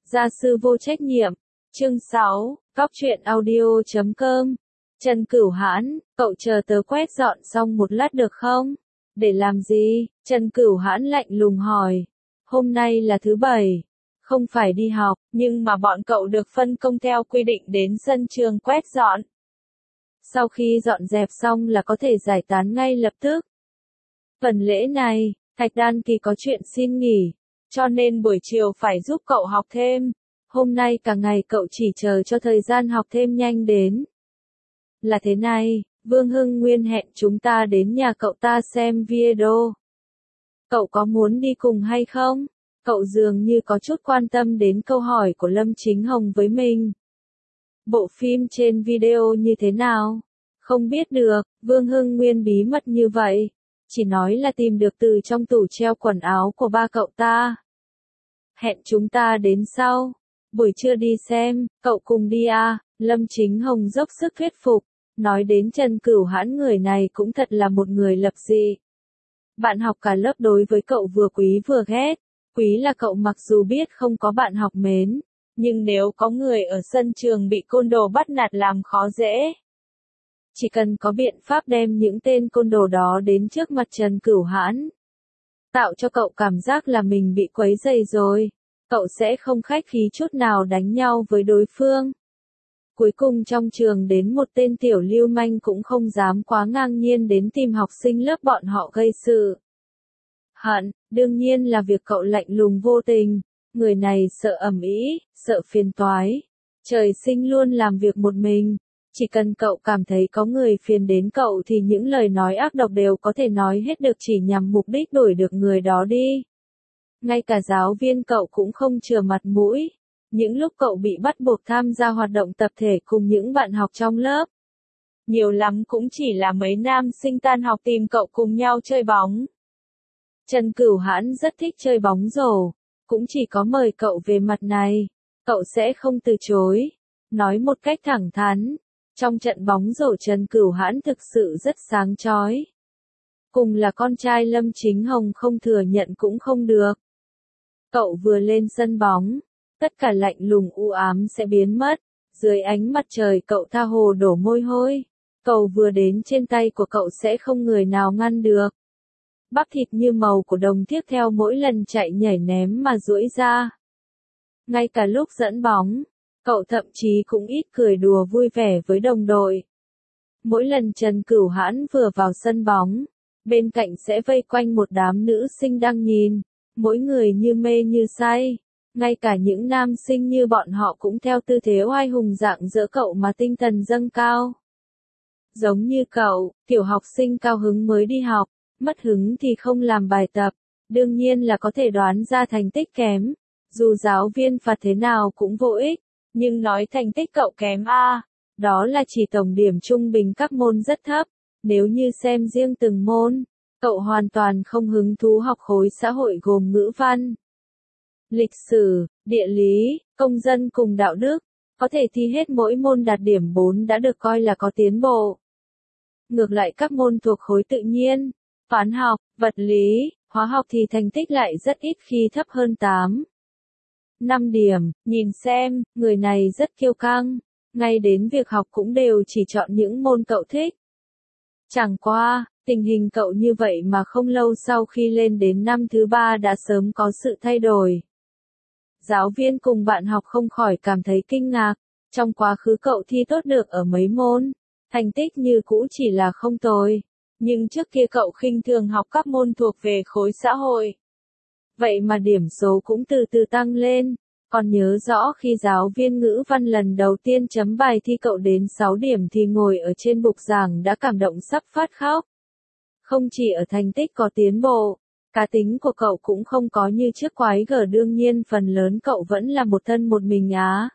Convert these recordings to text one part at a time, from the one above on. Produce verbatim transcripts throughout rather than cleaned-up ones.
Gia sư vô trách nhiệm. Chương sáu, Góc truyện audio chấm com. Trần Cửu Hãn, cậu chờ tớ quét dọn xong một lát được không? Để làm gì? Trần Cửu Hãn lạnh lùng hỏi. Hôm nay là thứ bảy, không phải đi học, nhưng mà bọn cậu được phân công theo quy định đến sân trường quét dọn. Sau khi dọn dẹp xong là có thể giải tán ngay lập tức. Phần lễ này, Thạch Đan Kỳ có chuyện xin nghỉ, cho nên buổi chiều phải giúp cậu học thêm. Hôm nay cả ngày cậu chỉ chờ cho thời gian học thêm nhanh đến. Là thế này, Vương Hưng Nguyên hẹn chúng ta đến nhà cậu ta xem video. Cậu có muốn đi cùng hay không? Cậu dường như có chút quan tâm đến câu hỏi của Lâm Chính Hồng với mình. Bộ phim trên video như thế nào? Không biết được, Vương Hưng Nguyên bí mật như vậy. Chỉ nói là tìm được từ trong tủ treo quần áo của ba cậu ta. Hẹn chúng ta đến sau. Buổi trưa đi xem, cậu cùng đi à? Lâm Chính Hồng dốc sức thuyết phục. Nói đến Trần Cửu Hãn, người này cũng thật là một người lập dị. Bạn học cả lớp đối với cậu vừa quý vừa ghét. Quý là cậu mặc dù biết không có bạn học mến, nhưng nếu có người ở sân trường bị côn đồ bắt nạt làm khó dễ. Chỉ cần có biện pháp đem những tên côn đồ đó đến trước mặt Trần Cửu Hãn, tạo cho cậu cảm giác là mình bị quấy rầy rồi, cậu sẽ không khách khí chút nào đánh nhau với đối phương. Cuối cùng trong trường đến một tên tiểu lưu manh cũng không dám quá ngang nhiên đến tìm học sinh lớp bọn họ gây sự. Hận, đương nhiên là việc cậu lạnh lùng vô tình, người này sợ ầm ĩ, sợ phiền toái. Trời sinh luôn làm việc một mình, chỉ cần cậu cảm thấy có người phiền đến cậu thì những lời nói ác độc đều có thể nói hết được chỉ nhằm mục đích đuổi được người đó đi. Ngay cả giáo viên cậu cũng không chừa mặt mũi. Những lúc cậu bị bắt buộc tham gia hoạt động tập thể cùng những bạn học trong lớp, nhiều lắm cũng chỉ là mấy nam sinh tan học tìm cậu cùng nhau chơi bóng. Trần Cửu Hãn rất thích chơi bóng rổ, cũng chỉ có mời cậu về mặt này, cậu sẽ không từ chối. Nói một cách thẳng thắn, trong trận bóng rổ Trần Cửu Hãn thực sự rất sáng chói. Cùng là con trai Lâm Chính Hồng không thừa nhận cũng không được. Cậu vừa lên sân bóng, tất cả lạnh lùng u ám sẽ biến mất, dưới ánh mặt trời cậu tha hồ đổ môi hôi. Cầu vừa đến trên tay của cậu sẽ không người nào ngăn được. Bắp thịt như màu của đồng tiếp theo mỗi lần chạy nhảy ném mà duỗi ra. Ngay cả lúc dẫn bóng, cậu thậm chí cũng ít cười đùa vui vẻ với đồng đội. Mỗi lần Trần Cửu Hãn vừa vào sân bóng, bên cạnh sẽ vây quanh một đám nữ sinh đang nhìn, mỗi người như mê như say. Ngay cả những nam sinh như bọn họ cũng theo tư thế oai hùng dạng dỡ cậu mà tinh thần dâng cao. Giống như cậu, tiểu học sinh cao hứng mới đi học, mất hứng thì không làm bài tập, đương nhiên là có thể đoán ra thành tích kém. Dù giáo viên phạt thế nào cũng vô ích, nhưng nói thành tích cậu kém a, đó là chỉ tổng điểm trung bình các môn rất thấp. Nếu như xem riêng từng môn, cậu hoàn toàn không hứng thú học khối xã hội gồm ngữ văn, lịch sử, địa lý, công dân cùng đạo đức, có thể thi hết mỗi môn đạt điểm bốn đã được coi là có tiến bộ. Ngược lại các môn thuộc khối tự nhiên, toán học, vật lý, hóa học thì thành tích lại rất ít khi thấp hơn tám, năm điểm, nhìn xem, người này rất kiêu căng, ngay đến việc học cũng đều chỉ chọn những môn cậu thích. Chẳng qua, tình hình cậu như vậy mà không lâu sau khi lên đến năm thứ ba đã sớm có sự thay đổi. Giáo viên cùng bạn học không khỏi cảm thấy kinh ngạc, trong quá khứ cậu thi tốt được ở mấy môn, thành tích như cũ chỉ là không tồi, nhưng trước kia cậu khinh thường học các môn thuộc về khối xã hội. Vậy mà điểm số cũng từ từ tăng lên, còn nhớ rõ khi giáo viên ngữ văn lần đầu tiên chấm bài thi cậu đến sáu điểm thì ngồi ở trên bục giảng đã cảm động sắp phát khóc. Không chỉ ở thành tích có tiến bộ, cá tính của cậu cũng không có như trước quái gở, đương nhiên phần lớn cậu vẫn là một thân một mình á.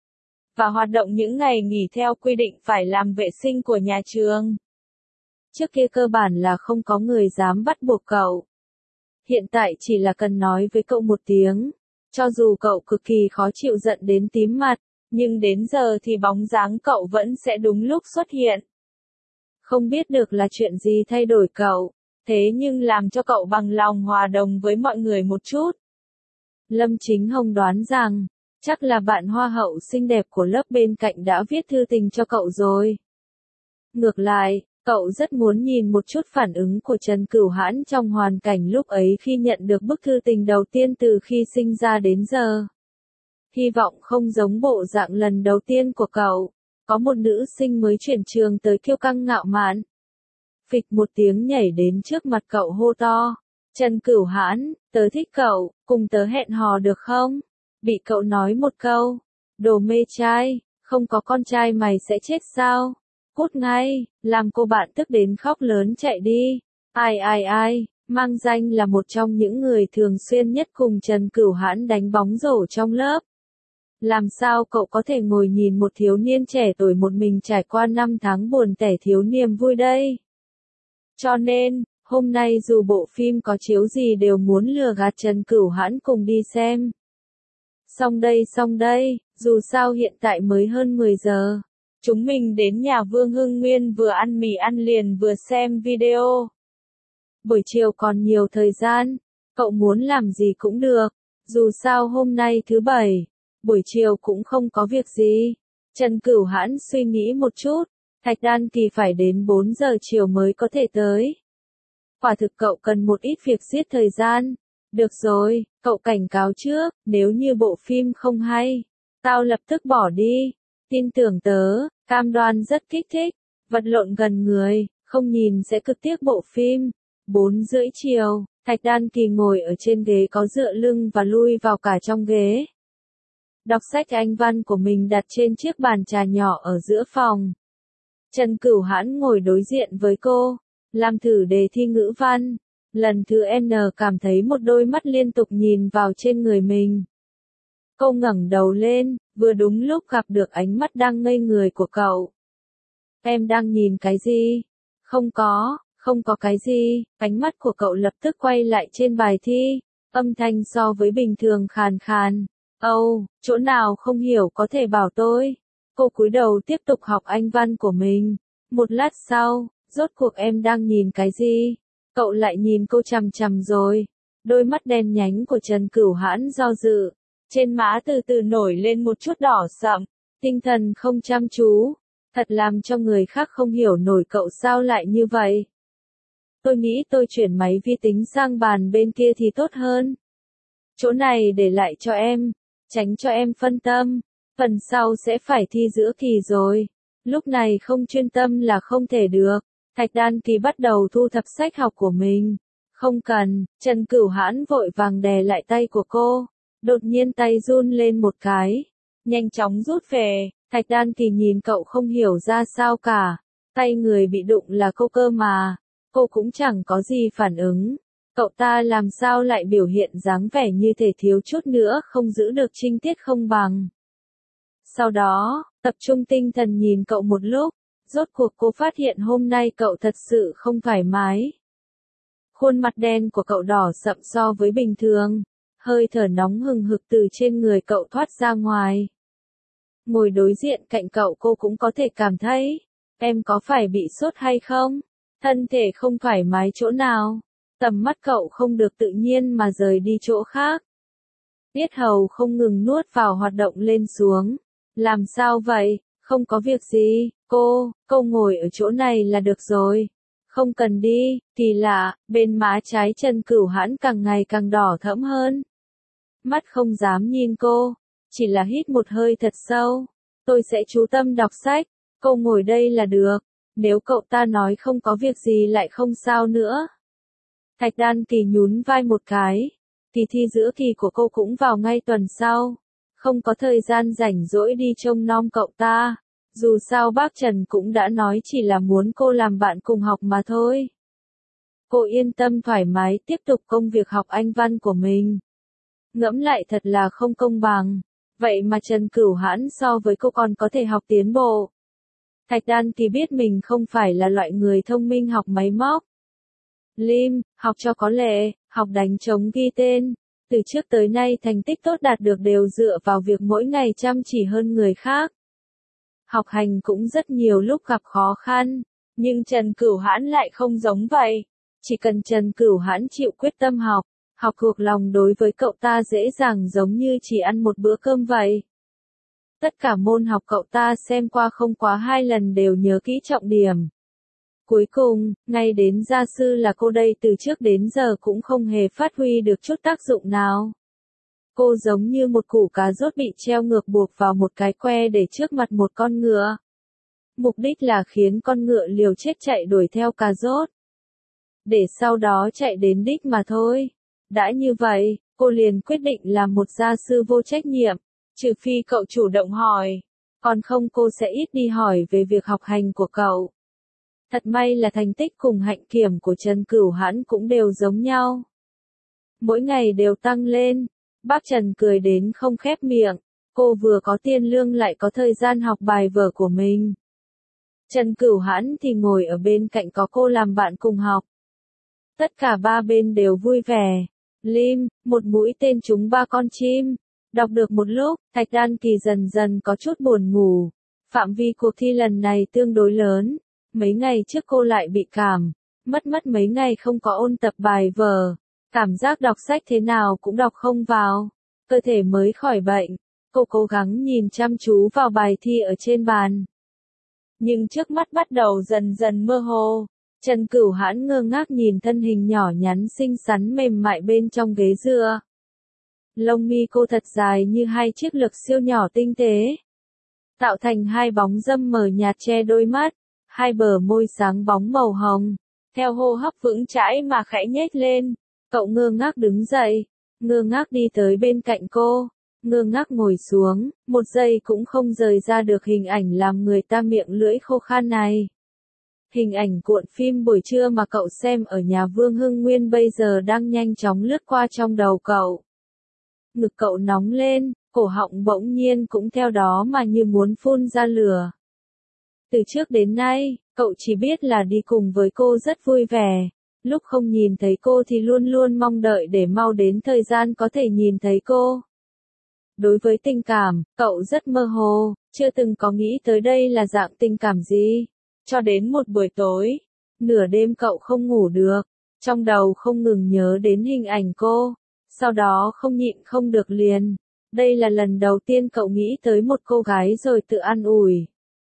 Và hoạt động những ngày nghỉ theo quy định phải làm vệ sinh của nhà trường. Trước kia cơ bản là không có người dám bắt buộc cậu. Hiện tại chỉ là cần nói với cậu một tiếng, cho dù cậu cực kỳ khó chịu giận đến tím mặt, nhưng đến giờ thì bóng dáng cậu vẫn sẽ đúng lúc xuất hiện. Không biết được là chuyện gì thay đổi cậu, thế nhưng làm cho cậu bằng lòng hòa đồng với mọi người một chút. Lâm Chính Hồng đoán rằng, Chắc là bạn hoa hậu xinh đẹp của lớp bên cạnh đã viết thư tình cho cậu rồi. Ngược lại, cậu rất muốn nhìn một chút phản ứng của Trần Cửu Hãn trong hoàn cảnh lúc ấy khi nhận được bức thư tình đầu tiên từ khi sinh ra đến giờ. Hy vọng không giống bộ dạng lần đầu tiên của cậu, có một nữ sinh mới chuyển trường tới kiêu căng ngạo mạn. Phịch một tiếng nhảy đến trước mặt cậu hô to. Trần Cửu Hãn, tớ thích cậu, cùng tớ hẹn hò được không? Bị cậu nói một câu, đồ mê trai, không có con trai mày sẽ chết sao? Cút ngay, làm cô bạn tức đến khóc lớn chạy đi. Ai ai ai, mang danh là một trong những người thường xuyên nhất cùng Trần Cửu Hãn đánh bóng rổ trong lớp. Làm sao cậu có thể ngồi nhìn một thiếu niên trẻ tuổi một mình trải qua năm tháng buồn tẻ thiếu niềm vui đây? Cho nên, hôm nay dù bộ phim có chiếu gì đều muốn lừa gạt Trần Cửu Hãn cùng đi xem. Xong đây xong đây, dù sao hiện tại mới hơn mười giờ. Chúng mình đến nhà Vương Hưng Nguyên vừa ăn mì ăn liền vừa xem video. Buổi chiều còn nhiều thời gian, cậu muốn làm gì cũng được, dù sao hôm nay thứ bảy, buổi chiều cũng không có việc gì. Trần Cửu Hãn suy nghĩ một chút, Thạch Đan Kỳ phải đến bốn giờ chiều mới có thể tới. Quả thực cậu cần một ít việc giết thời gian. Được rồi, cậu cảnh cáo trước, nếu như bộ phim không hay, tao lập tức bỏ đi. Tin tưởng tớ, cam đoan rất kích thích, vật lộn gần người, không nhìn sẽ cực tiếc bộ phim. Bốn rưỡi chiều, Thạch Đan Kỳ ngồi ở trên ghế có dựa lưng và lui vào cả trong ghế. Đọc sách Anh văn của mình đặt trên chiếc bàn trà nhỏ ở giữa phòng. Trần Cửu Hãn ngồi đối diện với cô, làm thử đề thi ngữ văn. Lần thứ N cảm thấy một đôi mắt liên tục nhìn vào trên người mình. Cô ngẩng đầu lên, vừa đúng lúc gặp được ánh mắt đang ngây người của cậu. Em đang nhìn cái gì? Không có, không có cái gì. Ánh mắt của cậu lập tức quay lại trên bài thi, âm thanh so với bình thường khàn khàn. Âu, oh, chỗ nào không hiểu có thể bảo tôi. Cô cúi đầu tiếp tục học Anh văn của mình. Một lát sau, rốt cuộc em đang nhìn cái gì? Cậu lại nhìn cô chằm chằm rồi. Đôi mắt đen nhánh của Trần Cửu Hãn do dự. Trên má từ từ nổi lên một chút đỏ sậm. Tinh thần không chăm chú. Thật làm cho người khác không hiểu nổi cậu sao lại như vậy. Tôi nghĩ tôi chuyển máy vi tính sang bàn bên kia thì tốt hơn. Chỗ này để lại cho em. Tránh cho em phân tâm. Phần sau sẽ phải thi giữa kỳ rồi. Lúc này không chuyên tâm là không thể được. Thạch Đan Kỳ bắt đầu thu thập sách học của mình. Không cần, Trần Cửu Hãn vội vàng đè lại tay của cô. Đột nhiên tay run lên một cái. Nhanh chóng rút về, Thạch Đan Kỳ nhìn cậu không hiểu ra sao cả. Tay người bị đụng là cô cơ mà. Cô cũng chẳng có gì phản ứng. Cậu ta làm sao lại biểu hiện dáng vẻ như thể thiếu chút nữa không giữ được trinh tiết không bằng. Sau đó, tập trung tinh thần nhìn cậu một lúc. Rốt cuộc cô phát hiện hôm nay cậu thật sự không thoải mái. Khuôn mặt đen của cậu đỏ sậm so với bình thường. Hơi thở nóng hừng hực từ trên người cậu thoát ra ngoài. Ngồi đối diện cạnh cậu cô cũng có thể cảm thấy. Em có phải bị sốt hay không? Thân thể không thoải mái chỗ nào? Tầm mắt cậu không được tự nhiên mà rời đi chỗ khác. Tiết hầu không ngừng nuốt vào hoạt động lên xuống. Làm sao vậy? Không có việc gì, cô, cô ngồi ở chỗ này là được rồi. Không cần đi, kỳ lạ, bên má trái Trần Cửu Hãn càng ngày càng đỏ thẫm hơn. Mắt không dám nhìn cô, chỉ là hít một hơi thật sâu. Tôi sẽ chú tâm đọc sách, cô ngồi đây là được. Nếu cậu ta nói không có việc gì lại không sao nữa. Thạch Đan Kỳ nhún vai một cái. Kỳ thi giữa kỳ của cô cũng vào ngay tuần sau. Không có thời gian rảnh rỗi đi trông nom cậu ta. Dù sao bác Trần cũng đã nói chỉ là muốn cô làm bạn cùng học mà thôi. Cô yên tâm thoải mái tiếp tục công việc học Anh văn của mình. Ngẫm lại thật là không công bằng. Vậy mà Trần Cửu Hãn so với cô còn có thể học tiến bộ. Thạch Đan Kỳ biết mình không phải là loại người thông minh học máy móc. Lim, học cho có lệ, học đánh trống ghi tên. Từ trước tới nay thành tích tốt đạt được đều dựa vào việc mỗi ngày chăm chỉ hơn người khác. Học hành cũng rất nhiều lúc gặp khó khăn, nhưng Trần Cửu Hãn lại không giống vậy. Chỉ cần Trần Cửu Hãn chịu quyết tâm học, Học thuộc lòng đối với cậu ta dễ dàng giống như chỉ ăn một bữa cơm vậy. Tất cả môn học cậu ta xem qua không quá hai lần đều nhớ kỹ trọng điểm. Cuối cùng, ngay đến gia sư là cô đây từ trước đến giờ cũng không hề phát huy được chút tác dụng nào. Cô giống như một củ cà rốt bị treo ngược buộc vào một cái que để trước mặt một con ngựa. Mục đích là khiến con ngựa liều chết chạy đuổi theo cà rốt. Để sau đó chạy đến đích mà thôi. Đã như vậy, cô liền quyết định làm một gia sư vô trách nhiệm, trừ phi cậu chủ động hỏi. Còn không cô sẽ ít đi hỏi về việc học hành của cậu. Thật may là thành tích cùng hạnh kiểm của Trần Cửu Hãn cũng đều giống nhau. Mỗi ngày đều tăng lên. Bác Trần cười đến không khép miệng. Cô vừa có tiền lương lại có thời gian học bài vở của mình. Trần Cửu Hãn thì ngồi ở bên cạnh có cô làm bạn cùng học. Tất cả ba bên đều vui vẻ. Lim, một mũi tên trúng ba con chim. Đọc được một lúc, Thạch Đan Kỳ dần dần có chút buồn ngủ. Phạm vi cuộc thi lần này tương đối lớn. Mấy ngày trước cô lại bị cảm. Mất mất mấy ngày không có ôn tập bài vở. Cảm giác đọc sách thế nào cũng đọc không vào. Cơ thể mới khỏi bệnh. Cô cố gắng nhìn chăm chú vào bài thi ở trên bàn. Nhưng trước mắt bắt đầu dần dần mơ hồ. Trần Cửu Hãn ngơ ngác nhìn thân hình nhỏ nhắn xinh xắn mềm mại bên trong ghế dựa. Lông mi cô thật dài như hai chiếc lược siêu nhỏ tinh tế. Tạo thành hai bóng râm mờ nhạt che đôi mắt. Hai bờ môi sáng bóng màu hồng. Theo hô hấp vững chãi mà khẽ nhếch lên. Cậu ngơ ngác đứng dậy. Ngơ ngác đi tới bên cạnh cô. Ngơ ngác ngồi xuống. Một giây cũng không rời ra được hình ảnh làm người ta miệng lưỡi khô khan này. Hình ảnh cuộn phim buổi trưa mà cậu xem ở nhà Vương Hưng Nguyên bây giờ đang nhanh chóng lướt qua trong đầu cậu. Ngực cậu nóng lên, cổ họng bỗng nhiên cũng theo đó mà như muốn phun ra lửa. Từ trước đến nay, cậu chỉ biết là đi cùng với cô rất vui vẻ. Lúc không nhìn thấy cô thì luôn luôn mong đợi để mau đến thời gian có thể nhìn thấy cô. Đối với tình cảm, cậu rất mơ hồ, chưa từng có nghĩ tới đây là dạng tình cảm gì. Cho đến một buổi tối, nửa đêm cậu không ngủ được, trong đầu không ngừng nhớ đến hình ảnh cô, sau đó không nhịn không được liền. Đây là lần đầu tiên cậu nghĩ tới một cô gái rồi tự an ủi.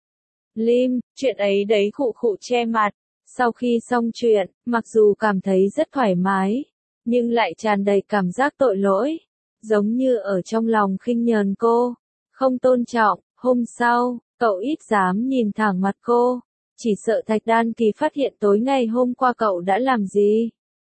Lim, chuyện ấy đấy khụ khụ che mặt. Sau khi xong chuyện, mặc dù cảm thấy rất thoải mái, nhưng lại tràn đầy cảm giác tội lỗi, giống như ở trong lòng khinh nhờn cô, không tôn trọng. Hôm sau, cậu ít dám nhìn thẳng mặt cô, chỉ sợ Thạch Đan Kỳ phát hiện tối ngày hôm qua cậu đã làm gì.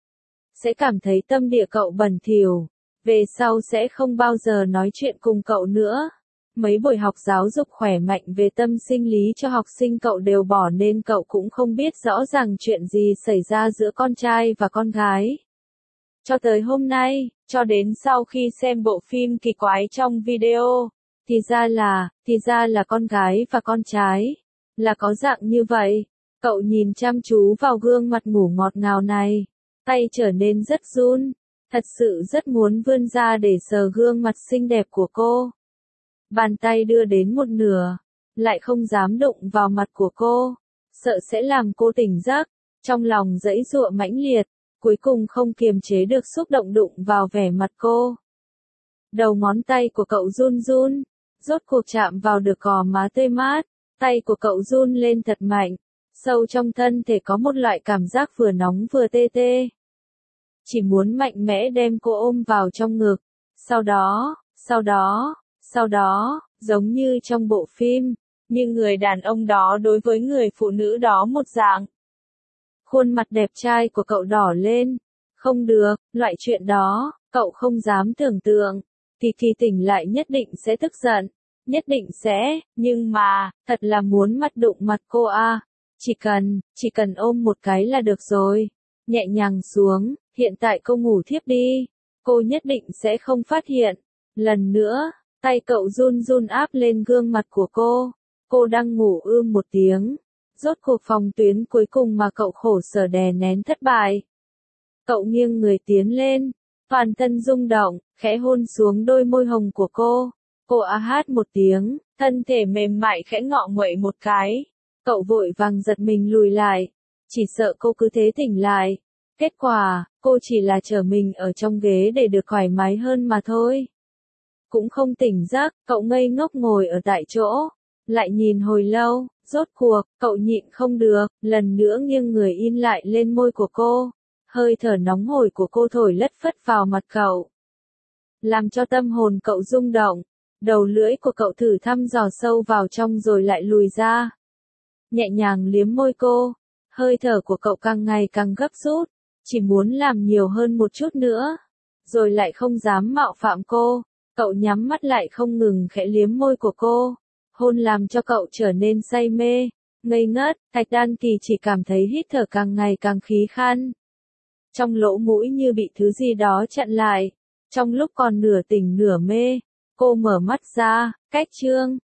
Sẽ cảm thấy tâm địa cậu bẩn thỉu, về sau sẽ không bao giờ nói chuyện cùng cậu nữa. Mấy buổi học giáo dục khỏe mạnh về tâm sinh lý cho học sinh cậu đều bỏ nên cậu cũng không biết rõ ràng chuyện gì xảy ra giữa con trai và con gái. Cho tới hôm nay, cho đến sau khi xem bộ phim kỳ quái trong video, thì ra là, thì ra là con gái và con trai, là có dạng như vậy. Cậu nhìn chăm chú vào gương mặt ngủ ngọt ngào này, tay trở nên rất run, thật sự rất muốn vươn ra để sờ gương mặt xinh đẹp của cô. Bàn tay đưa đến một nửa, lại không dám đụng vào mặt của cô, sợ sẽ làm cô tỉnh giấc, trong lòng giãy giụa mãnh liệt, cuối cùng không kiềm chế được xúc động đụng vào vẻ mặt cô. Đầu ngón tay của cậu run run, rốt cuộc chạm vào được gò má tươi mát, tay của cậu run lên thật mạnh, sâu trong thân thể có một loại cảm giác vừa nóng vừa tê tê. Chỉ muốn mạnh mẽ đem cô ôm vào trong ngực, sau đó, sau đó, sau đó, giống như trong bộ phim, nhưng người đàn ông đó đối với người phụ nữ đó một dạng. Khuôn mặt đẹp trai của cậu đỏ lên, không được, loại chuyện đó, cậu không dám tưởng tượng, Kỳ Kỳ tỉnh lại nhất định sẽ tức giận, nhất định sẽ, nhưng mà, thật là muốn mặt đụng mặt cô à, chỉ cần, chỉ cần ôm một cái là được rồi, nhẹ nhàng xuống, hiện tại cô ngủ thiếp đi, cô nhất định sẽ không phát hiện. Lần nữa, tay cậu run run áp lên gương mặt của cô, cô đang ngủ ư một tiếng, rốt cuộc phòng tuyến cuối cùng mà cậu khổ sở đè nén thất bại. Cậu nghiêng người tiến lên, toàn thân rung động, khẽ hôn xuống đôi môi hồng của cô, cô a hát một tiếng, thân thể mềm mại khẽ ngọ nguậy một cái, cậu vội vàng giật mình lùi lại, chỉ sợ cô cứ thế tỉnh lại. Kết quả, Cô chỉ là chờ mình ở trong ghế để được thoải mái hơn mà thôi. Cũng không tỉnh giấc, cậu ngây ngốc ngồi ở tại chỗ. Lại nhìn hồi lâu, rốt cuộc, cậu nhịn không được, lần nữa nghiêng người in lại lên môi của cô. Hơi thở nóng hổi của cô thổi lất phất vào mặt cậu. Làm cho tâm hồn cậu rung động. Đầu lưỡi của cậu thử thăm dò sâu vào trong rồi lại lùi ra. Nhẹ nhàng liếm môi cô. Hơi thở của cậu càng ngày càng gấp rút. Chỉ muốn làm nhiều hơn một chút nữa. Rồi lại không dám mạo phạm cô. Cậu nhắm mắt lại không ngừng khẽ liếm môi của cô. Hôn làm cho cậu trở nên say mê. Ngây ngất, Thạch Đan Kỳ chỉ cảm thấy hít thở càng ngày càng khí khan. Trong lỗ mũi như bị thứ gì đó chặn lại. Trong lúc còn nửa tỉnh nửa mê, cô mở mắt ra, cách chương.